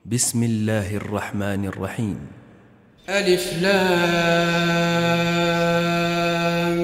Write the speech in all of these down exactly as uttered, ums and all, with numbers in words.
بسم الله الرحمن الرحيم. ألف لام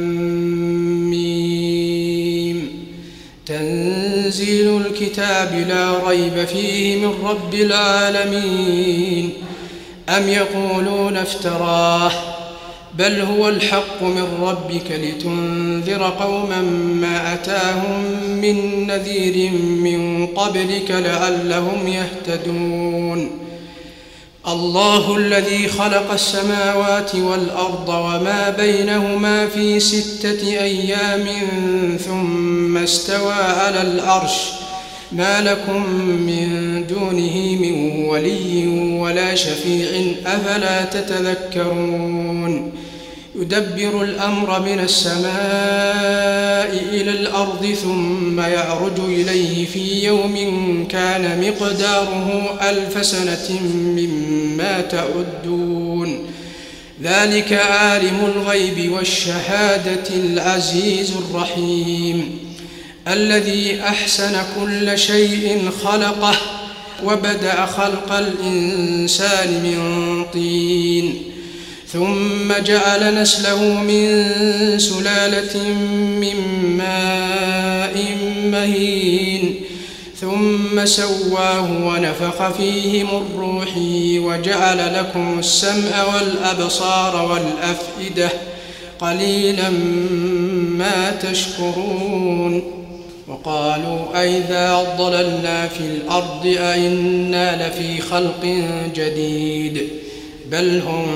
ميم. تنزيل الكتاب لا ريب فيه من رب العالمين. أم يقولون افتراه بل هو الحق من ربك لتنذر قوما ما أتاهم من نذير من قبلك لعلهم يهتدون. الله الذي خلق السماوات والأرض وما بينهما في ستة أيام ثم استوى على العرش ما لكم من دونه من ولي ولا شفيع أفلا تتذكرون. يدبر الأمر من السماء إلى الأرض ثم يعرج إليه في يوم كان مقداره ألف سنة مما تعدون. ذلك عالم الغيب والشهادة العزيز الرحيم الذي أحسن كل شيء خلقه وبدأ خلق الإنسان من طين ثم جعل نسله من سلالة من ماء مهين ثم سواه ونفخ فيه من روحه وجعل لكم السمع والأبصار والأفئدة قليلا ما تشكرون. وقالوا أئذا ضللنا في الأرض أئنا لفي خلق جديد بل هم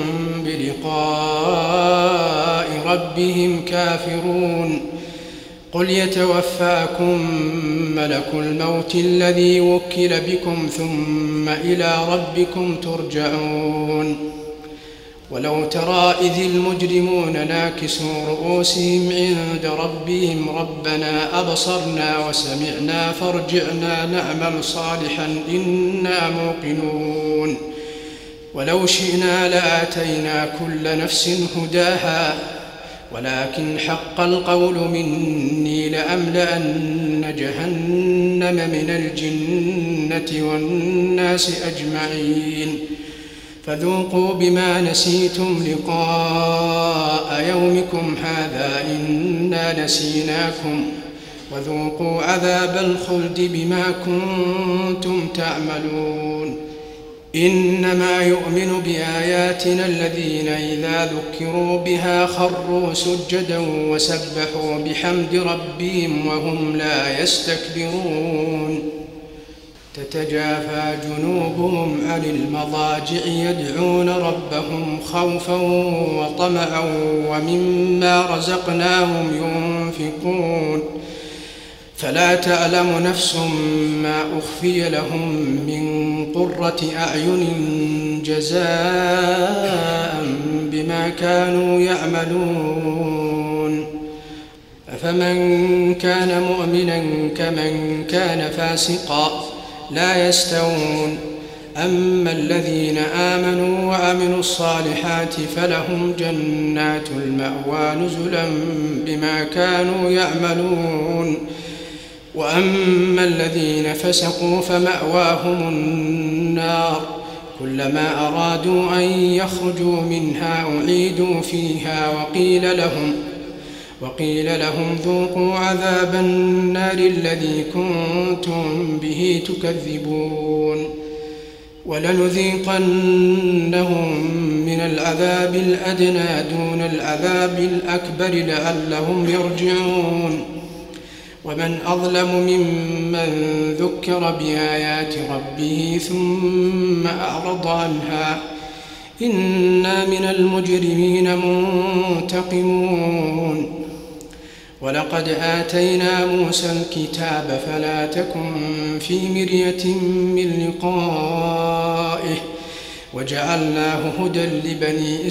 بلقاء ربهم كافرون. قل يتوفاكم ملك الموت الذي وكل بكم ثم إلى ربكم ترجعون. ولو ترى إذ المجرمون ناكسوا رؤوسهم عند ربهم ربنا أبصرنا وسمعنا فارجعنا نعمل صالحا إنا موقنون. ولو شئنا لآتينا كل نفس هداها ولكن حق القول مني لأملأن جهنم من الجنة والناس أجمعين. فذوقوا بما نسيتم لقاء يومكم هذا إنا نسيناكم وذوقوا عذاب الخلد بما كنتم تعملون. إنما يؤمن بآياتنا الذين إذا ذكروا بها خروا سجدا وسبحوا بحمد ربهم وهم لا يستكبرون. تتجافى جنوبهم عن المضاجع يدعون ربهم خوفا وطمعا ومما رزقناهم ينفقون. فلا تعلم نفس ما أخفي لهم من قرة أعين جزاء بما كانوا يعملون. أفمن كان مؤمنا كمن كان فاسقا لا يستوون. أما الذين آمنوا وعملوا الصالحات فلهم جنات المأوى نزلا بما كانوا يعملون. وأما الذين فسقوا فمأواهم النار كلما أرادوا أن يخرجوا منها أعيدوا فيها وقيل لهم وقيل لهم ذوقوا عذاب النار الذي كنتم به تكذبون. ولنذيقنهم من العذاب الأدنى دون العذاب الأكبر لعلهم يرجعون. ومن أظلم ممن ذكر بآيات ربه ثم أعرض عنها إنا من المجرمين منتقمون. ولقد آتينا موسى الكتاب فلا تكن في مرية من لقائه وجعلناه هدى لبني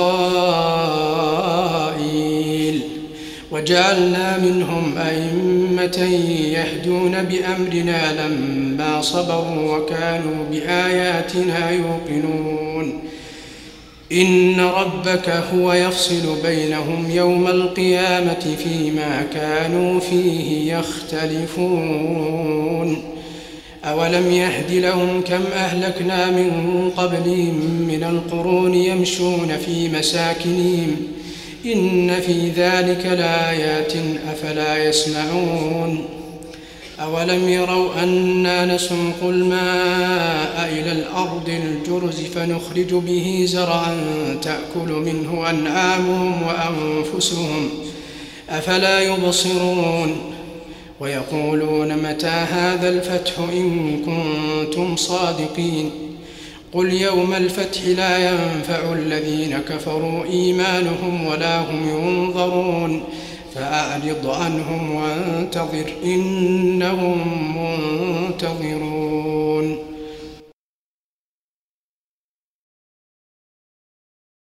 إسرائيل وجعلنا منهم أئمة يهدون بأمرنا لما صبروا وكانوا بآياتنا يوقنون. إن ربك هو يفصل بينهم يوم القيامة فيما كانوا فيه يختلفون. أولم يهد لهم كم أهلكنا من قبلهم من القرون يمشون في مساكنهم إن في ذلك لآيات أفلا يسمعون أولم يروا أنا نسوق الماء إلى الأرض الجرز فنخرج به زرعا تأكل منه أنعامهم وأنفسهم أفلا يبصرون ويقولون متى هذا الفتح إن كنتم صادقين قل يوم الفتح لا ينفع الذين كفروا إيمانهم ولا هم ينظرون فأعرض عنهم وانتظر إنهم منتظرون.